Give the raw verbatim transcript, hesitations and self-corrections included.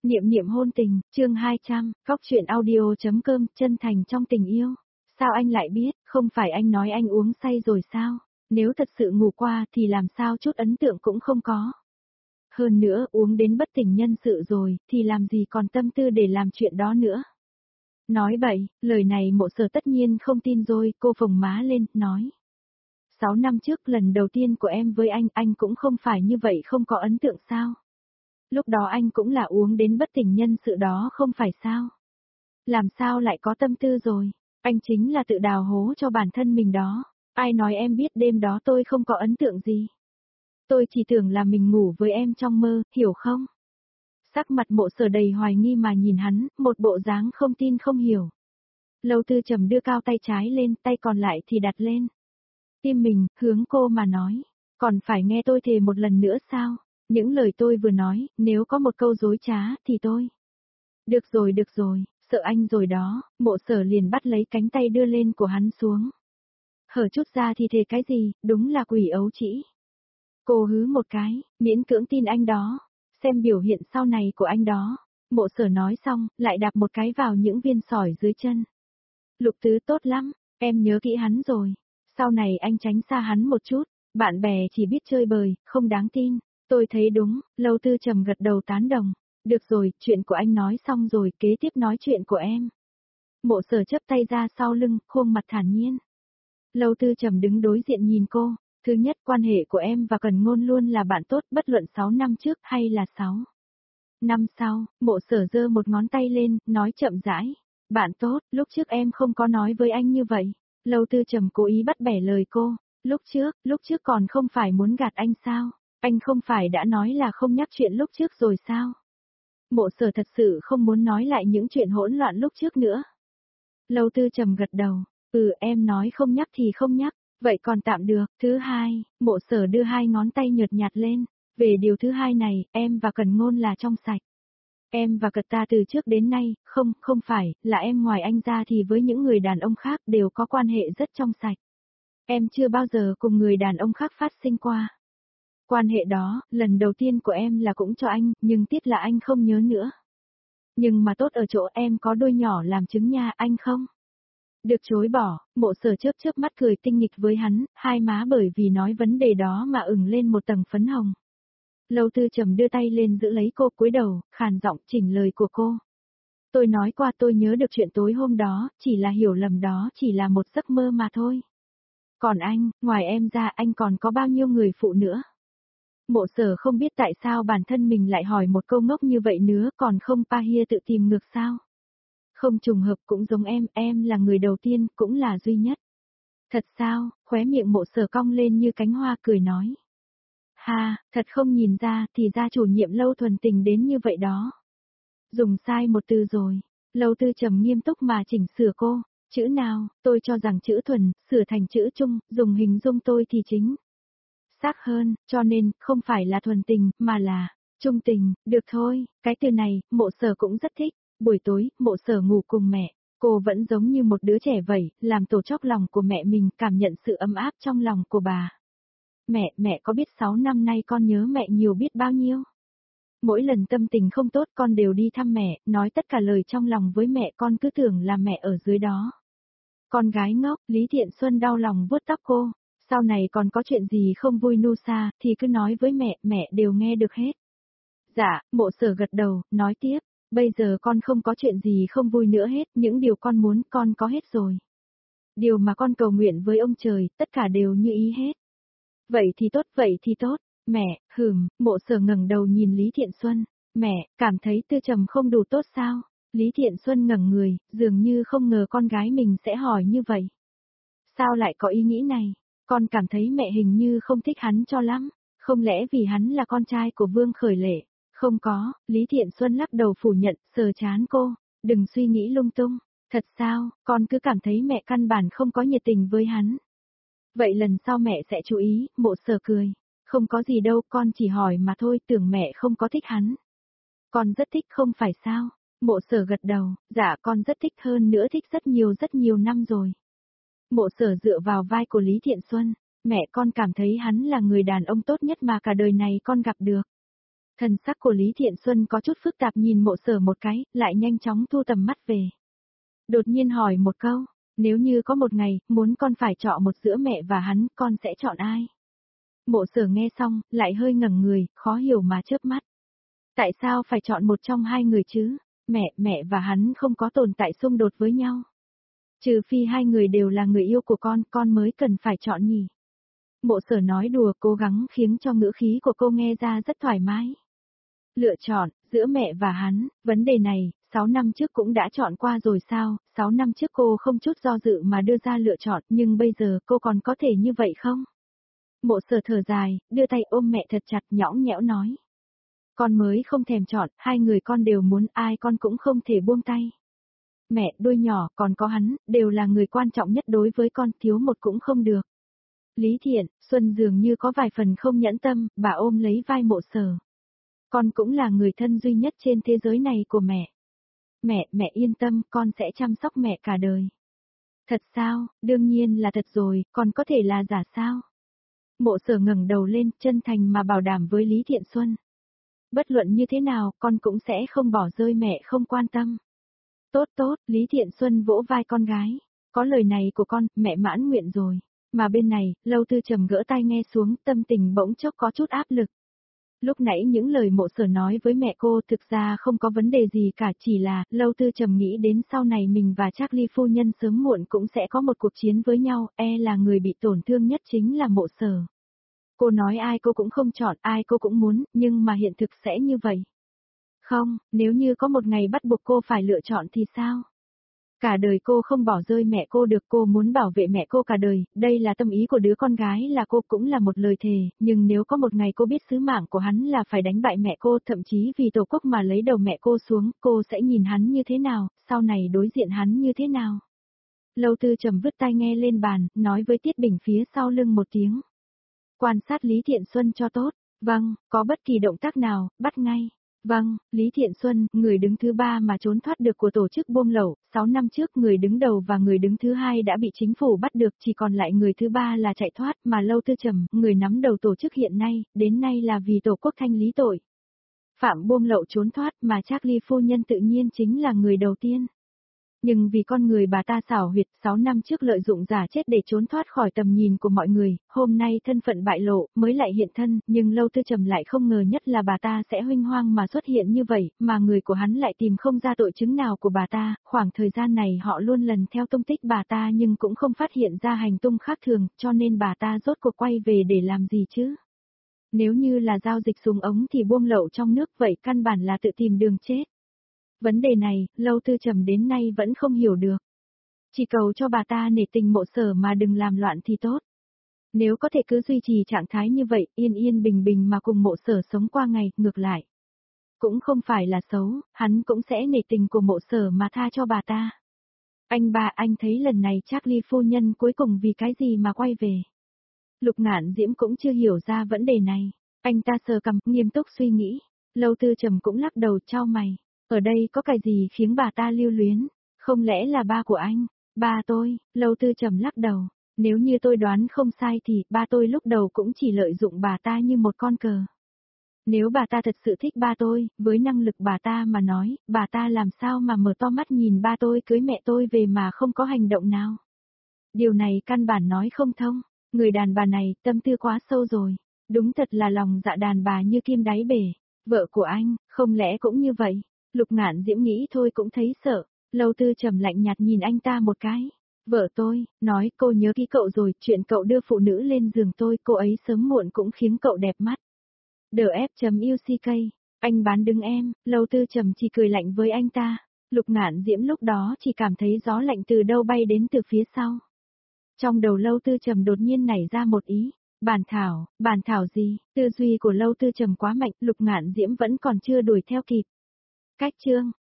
Niệm niệm hôn tình, chương hai trăm, góc truyện audio.com, chân thành trong tình yêu. Sao anh lại biết, không phải anh nói anh uống say rồi sao? Nếu thật sự ngủ qua thì làm sao chút ấn tượng cũng không có. Hơn nữa, uống đến bất tỉnh nhân sự rồi, thì làm gì còn tâm tư để làm chuyện đó nữa. Nói bậy, lời này Mộ Sở tất nhiên không tin rồi, cô phồng má lên, nói. Sáu năm trước lần đầu tiên của em với anh, anh cũng không phải như vậy, không có ấn tượng sao? Lúc đó anh cũng là uống đến bất tỉnh nhân sự đó không phải sao? Làm sao lại có tâm tư rồi? Anh chính là tự đào hố cho bản thân mình đó. Ai nói em biết đêm đó tôi không có ấn tượng gì? Tôi chỉ tưởng là mình ngủ với em trong mơ, hiểu không? Sắc mặt Mộ Sở đầy hoài nghi mà nhìn hắn, một bộ dáng không tin không hiểu. Lâu Tư Trầm đưa cao tay trái lên, tay còn lại thì đặt lên tim mình, hướng cô mà nói. Còn phải nghe tôi thề một lần nữa sao? Những lời tôi vừa nói, nếu có một câu dối trá thì tôi. Được rồi được rồi, sợ anh rồi đó, Mộ Sở liền bắt lấy cánh tay đưa lên của hắn xuống. Hở chút ra thì thề cái gì, đúng là quỷ ấu trĩ. Cô hứ một cái, miễn cưỡng tin anh đó, xem biểu hiện sau này của anh đó. Mộ Sở nói xong, lại đạp một cái vào những viên sỏi dưới chân. Lục Tứ tốt lắm, em nhớ kỹ hắn rồi. Sau này anh tránh xa hắn một chút, bạn bè chỉ biết chơi bời, không đáng tin. Tôi thấy đúng, Lâu Tư Trầm gật đầu tán đồng. Được rồi, chuyện của anh nói xong rồi, kế tiếp nói chuyện của em. Mộ Sở chấp tay ra sau lưng, khuôn mặt thản nhiên. Lâu Tư Trầm đứng đối diện nhìn cô. Thứ nhất, quan hệ của em và Cần Ngôn luôn là bạn tốt, bất luận sáu năm trước hay là sáu năm sau. Mộ Sở giơ một ngón tay lên, nói chậm rãi. Bạn tốt, lúc trước em không có nói với anh như vậy. Lâu Tư Trầm cố ý bắt bẻ lời cô. Lúc trước, lúc trước còn không phải muốn gạt anh sao? Anh không phải đã nói là không nhắc chuyện lúc trước rồi sao? Mộ Sở thật sự không muốn nói lại những chuyện hỗn loạn lúc trước nữa. Lâu Tư Trầm gật đầu. Ừ, em nói không nhắc thì không nhắc. Vậy còn tạm được. Thứ hai, Mộ Sở đưa hai ngón tay nhợt nhạt lên. Về điều thứ hai này, em và Cần Ngôn là trong sạch. Em và Cật ta từ trước đến nay, không, không phải, là em ngoài anh ra thì với những người đàn ông khác đều có quan hệ rất trong sạch. Em chưa bao giờ cùng người đàn ông khác phát sinh qua. Quan hệ đó, lần đầu tiên của em là cũng cho anh, nhưng tiếc là anh không nhớ nữa. Nhưng mà tốt ở chỗ em có đôi nhỏ làm chứng nha, anh không? Được chối bỏ, Mộ Sở chớp chớp mắt cười tinh nghịch với hắn, hai má bởi vì nói vấn đề đó mà ửng lên một tầng phấn hồng. Lâu Tư Trầm đưa tay lên giữ lấy cô cúi đầu, khàn giọng chỉnh lời của cô. Tôi nói qua tôi nhớ được chuyện tối hôm đó, chỉ là hiểu lầm đó, chỉ là một giấc mơ mà thôi. Còn anh, ngoài em ra anh còn có bao nhiêu người phụ nữa? Mộ Sở không biết tại sao bản thân mình lại hỏi một câu ngốc như vậy nữa, còn không pa hia tự tìm ngược sao? Không trùng hợp cũng giống em, em là người đầu tiên, cũng là duy nhất. Thật sao? Khóe miệng Mộ Sở cong lên như cánh hoa cười nói. Ha, thật không nhìn ra thì ra chủ nhiệm Lâu thuần tình đến như vậy đó. Dùng sai một từ rồi. Lâu Tư Trầm nghiêm túc mà chỉnh sửa cô. Chữ nào, tôi cho rằng chữ thuần, sửa thành chữ trung, dùng hình dung tôi thì chính xác hơn, cho nên, không phải là thuần tình, mà là trung tình. Được thôi, cái từ này, Mộ Sở cũng rất thích. Buổi tối, Mộ Sở ngủ cùng mẹ. Cô vẫn giống như một đứa trẻ vậy, làm tổ chóc lòng của mẹ mình, cảm nhận sự ấm áp trong lòng của bà. Mẹ, mẹ có biết sáu năm nay con nhớ mẹ nhiều biết bao nhiêu? Mỗi lần tâm tình không tốt con đều đi thăm mẹ, nói tất cả lời trong lòng với mẹ, con cứ tưởng là mẹ ở dưới đó. Con gái ngốc, Lý Thiện Xuân đau lòng vuốt tóc cô. Sau này còn có chuyện gì không vui nu xa, thì cứ nói với mẹ, mẹ đều nghe được hết. Dạ, Mộ Sở gật đầu, nói tiếp, bây giờ con không có chuyện gì không vui nữa hết, những điều con muốn con có hết rồi. Điều mà con cầu nguyện với ông trời, tất cả đều như ý hết. Vậy thì tốt, vậy thì tốt. Mẹ, hừm, Mộ Sở ngẩng đầu nhìn Lý Thiện Xuân. Mẹ, cảm thấy Tư Trầm không đủ tốt sao? Lý Thiện Xuân ngẩng người, dường như không ngờ con gái mình sẽ hỏi như vậy. Sao lại có ý nghĩ này? Con cảm thấy mẹ hình như không thích hắn cho lắm. Không lẽ vì hắn là con trai của Vương Khởi Lệ? Không có, Lý Thiện Xuân lắc đầu phủ nhận, sờ chán cô. Đừng suy nghĩ lung tung. Thật sao, con cứ cảm thấy mẹ căn bản không có nhiệt tình với hắn. Vậy lần sau mẹ sẽ chú ý, Mộ Sở cười. Không có gì đâu, con chỉ hỏi mà thôi, tưởng mẹ không có thích hắn. Con rất thích không phải sao? Mộ Sở gật đầu, dạ con rất thích, hơn nữa thích rất nhiều rất nhiều năm rồi. Mộ Sở dựa vào vai của Lý Thiện Xuân, mẹ con cảm thấy hắn là người đàn ông tốt nhất mà cả đời này con gặp được. Thần sắc của Lý Thiện Xuân có chút phức tạp nhìn Mộ Sở một cái, lại nhanh chóng thu tầm mắt về. Đột nhiên hỏi một câu, nếu như có một ngày, muốn con phải chọn một giữa mẹ và hắn, con sẽ chọn ai? Mộ Sở nghe xong, lại hơi ngẩng người, khó hiểu mà chớp mắt. Tại sao phải chọn một trong hai người chứ? Mẹ, mẹ và hắn không có tồn tại xung đột với nhau. Trừ phi hai người đều là người yêu của con, con mới cần phải chọn nhỉ. Mộ Sở nói đùa cố gắng khiến cho ngữ khí của cô nghe ra rất thoải mái. Lựa chọn, giữa mẹ và hắn, vấn đề này, sáu năm trước cũng đã chọn qua rồi sao, sáu năm trước cô không chút do dự mà đưa ra lựa chọn, nhưng bây giờ cô còn có thể như vậy không? Mộ Sở thở dài, đưa tay ôm mẹ thật chặt nhõng nhẽo nói. Con mới không thèm chọn, hai người con đều muốn, ai con cũng không thể buông tay. Mẹ, đôi nhỏ, còn có hắn, đều là người quan trọng nhất đối với con, thiếu một cũng không được. Lý Thiện Xuân dường như có vài phần không nhẫn tâm, bà ôm lấy vai Mộ Sở. Con cũng là người thân duy nhất trên thế giới này của mẹ. Mẹ, mẹ yên tâm, con sẽ chăm sóc mẹ cả đời. Thật sao, đương nhiên là thật rồi, còn có thể là giả sao? Mộ Sở ngẩng đầu lên, chân thành mà bảo đảm với Lý Thiện Xuân. Bất luận như thế nào, con cũng sẽ không bỏ rơi mẹ không quan tâm. Tốt tốt, Lý Thiện Xuân vỗ vai con gái. Có lời này của con, mẹ mãn nguyện rồi. Mà bên này, Lâu Tư Trầm gỡ tai nghe xuống, tâm tình bỗng chốc có chút áp lực. Lúc nãy những lời Mộ Sở nói với mẹ cô thực ra không có vấn đề gì cả, chỉ là Lâu Tư Trầm nghĩ đến sau này mình và Charlie phu nhân sớm muộn cũng sẽ có một cuộc chiến với nhau, e là người bị tổn thương nhất chính là Mộ Sở. Cô nói ai cô cũng không chọn, ai cô cũng muốn, nhưng mà hiện thực sẽ như vậy. Không, nếu như có một ngày bắt buộc cô phải lựa chọn thì sao? Cả đời cô không bỏ rơi mẹ cô được, cô muốn bảo vệ mẹ cô cả đời, đây là tâm ý của đứa con gái là cô, cũng là một lời thề, nhưng nếu có một ngày cô biết sứ mạng của hắn là phải đánh bại mẹ cô, thậm chí vì tổ quốc mà lấy đầu mẹ cô xuống, cô sẽ nhìn hắn như thế nào, sau này đối diện hắn như thế nào? Lâu Tư Trầm vứt tai nghe lên bàn, nói với Tiết Bình phía sau lưng một tiếng. Quan sát Lý Thiện Xuân cho tốt, vâng, có bất kỳ động tác nào, bắt ngay. Vâng, Lý Thiện Xuân, người đứng thứ ba mà trốn thoát được của tổ chức buông lậu, sáu năm trước người đứng đầu và người đứng thứ hai đã bị chính phủ bắt được, chỉ còn lại người thứ ba là chạy thoát, mà Lâu Tư Trầm, người nắm đầu tổ chức hiện nay, đến nay là vì tổ quốc thanh lý tội. Phạm buông lậu trốn thoát mà Charlie phu nhân tự nhiên chính là người đầu tiên. Nhưng vì con người bà ta xảo huyệt, sáu năm trước lợi dụng giả chết để trốn thoát khỏi tầm nhìn của mọi người, hôm nay thân phận bại lộ, mới lại hiện thân, nhưng Lâu Tư Trầm lại không ngờ nhất là bà ta sẽ huênh hoang mà xuất hiện như vậy, mà người của hắn lại tìm không ra tội chứng nào của bà ta, khoảng thời gian này họ luôn lần theo tung tích bà ta nhưng cũng không phát hiện ra hành tung khác thường, cho nên bà ta rốt cuộc quay về để làm gì chứ? Nếu như là giao dịch súng ống thì buông lậu trong nước, vậy căn bản là tự tìm đường chết. Vấn đề này, Lâu Tư Trầm đến nay vẫn không hiểu được. Chỉ cầu cho bà ta nể tình Mộ Sở mà đừng làm loạn thì tốt. Nếu có thể cứ duy trì trạng thái như vậy, yên yên bình bình mà cùng Mộ Sở sống qua ngày, ngược lại. Cũng không phải là xấu, hắn cũng sẽ nể tình của Mộ Sở mà tha cho bà ta. Anh ba, anh thấy lần này Charlie phu nhân cuối cùng vì cái gì mà quay về. Lục Ngạn Diễm cũng chưa hiểu ra vấn đề này. Anh ta sờ cằm, nghiêm túc suy nghĩ. Lâu Tư Trầm cũng lắc đầu trao mày. Ở đây có cái gì khiến bà ta lưu luyến? Không lẽ là ba của anh? Ba tôi, Lâu Tư Trầm lắc đầu. Nếu như tôi đoán không sai thì ba tôi lúc đầu cũng chỉ lợi dụng bà ta như một con cờ. Nếu bà ta thật sự thích ba tôi, với năng lực bà ta mà nói, bà ta làm sao mà mở to mắt nhìn ba tôi cưới mẹ tôi về mà không có hành động nào? Điều này căn bản nói không thông. Người đàn bà này tâm tư quá sâu rồi. Đúng thật là lòng dạ đàn bà như kim đáy bể. Vợ của anh, không lẽ cũng như vậy? Lục Ngạn Diễm nghĩ thôi cũng thấy sợ. Lâu Tư Trầm lạnh nhạt nhìn anh ta một cái. Vợ tôi, nói cô nhớ kỹ cậu rồi, chuyện cậu đưa phụ nữ lên giường tôi, cô ấy sớm muộn cũng khiến cậu đẹp mắt. đê ép u xê ca, anh bán đứng em. Lâu Tư Trầm chỉ cười lạnh với anh ta. Lục Ngạn Diễm lúc đó chỉ cảm thấy gió lạnh từ đâu bay đến từ phía sau. Trong đầu Lâu Tư Trầm đột nhiên nảy ra một ý. Bản thảo, bản thảo gì? Tư duy của Lâu Tư Trầm quá mạnh, Lục Ngạn Diễm vẫn còn chưa đuổi theo kịp. Cách chương,